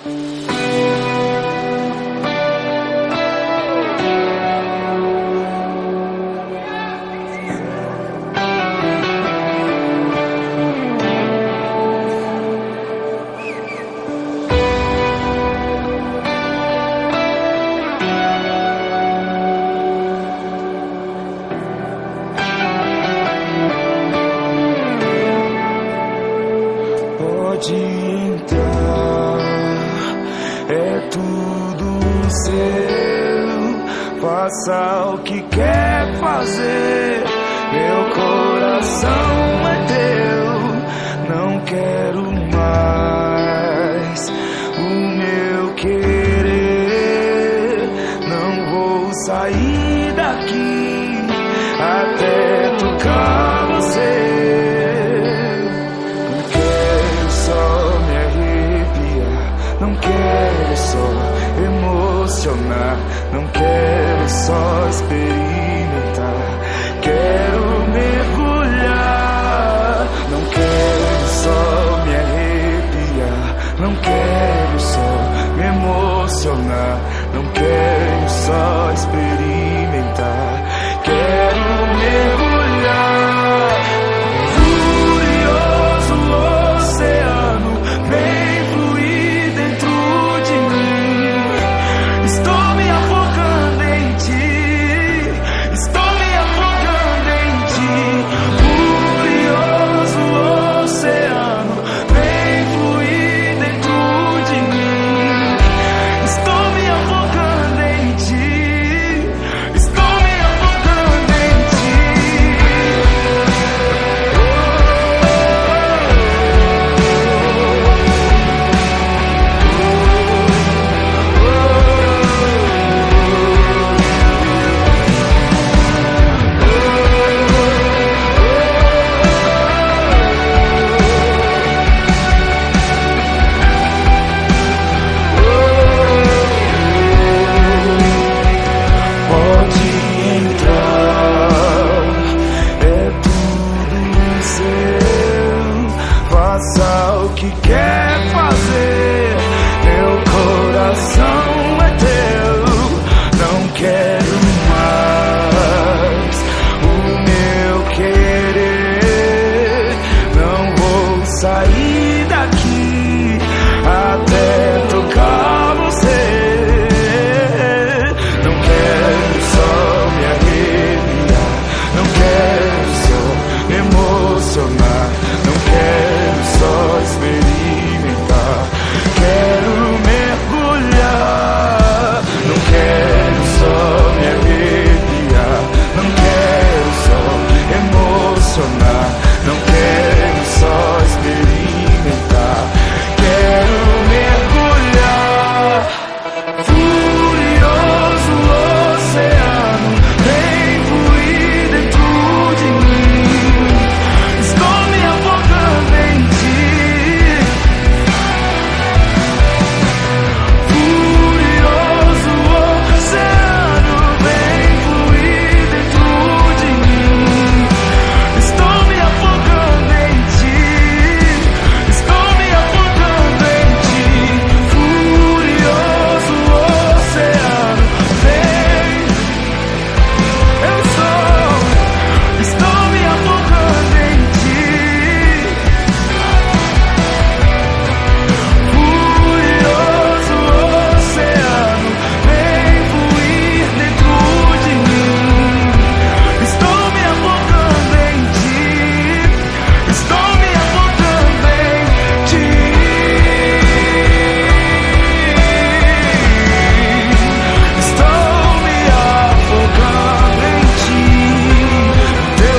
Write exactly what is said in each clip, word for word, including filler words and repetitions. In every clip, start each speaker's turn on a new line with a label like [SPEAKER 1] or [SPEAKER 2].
[SPEAKER 1] Pode entrar, é tudo seu. Faça o que quer fazer, meu coração é teu. Não quero mais o meu querer. Não vou sair daqui até tocar você. Não quero só emocionar, não quero só experimentar. Quero mergulhar, não quero só me arrepiar, não quero só me emocionar, não quero só experimentar. Quero mergulhar, furioso oceano, vem. Faça o que quer fazer, meu coração é teu. Não quero mais o meu querer. Não vou sair daqui até tocar você. Não quero só me arrepiar, não quero só me emocionar, não quero só experimentar. Quero mergulhar, não quero só me arrepiar, não quero só emocionar, não quero só experimentar. Quero mergulhar, furioso oceano, vem fluir dentro de mim. Estou me afogando em ti. Furioso oceano, vem fluir dentro de mim. Estou me afogando em ti. Estou me afogando em ti. Furioso oceano, vem. Eu sou. Estou me afogando em ti. Furioso oceano, vem fluir dentro de mim. Estou me afogando em ti. Estou me afogando em ti. Estou me afogando em ti. Teu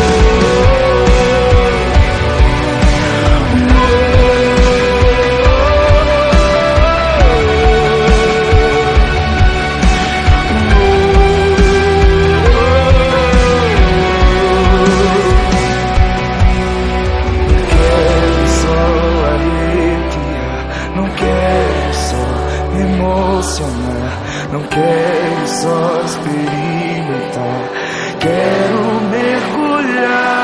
[SPEAKER 1] quero só arrepiar, não quero só me emocionar, não quero só experimentar. Quero mergulhar.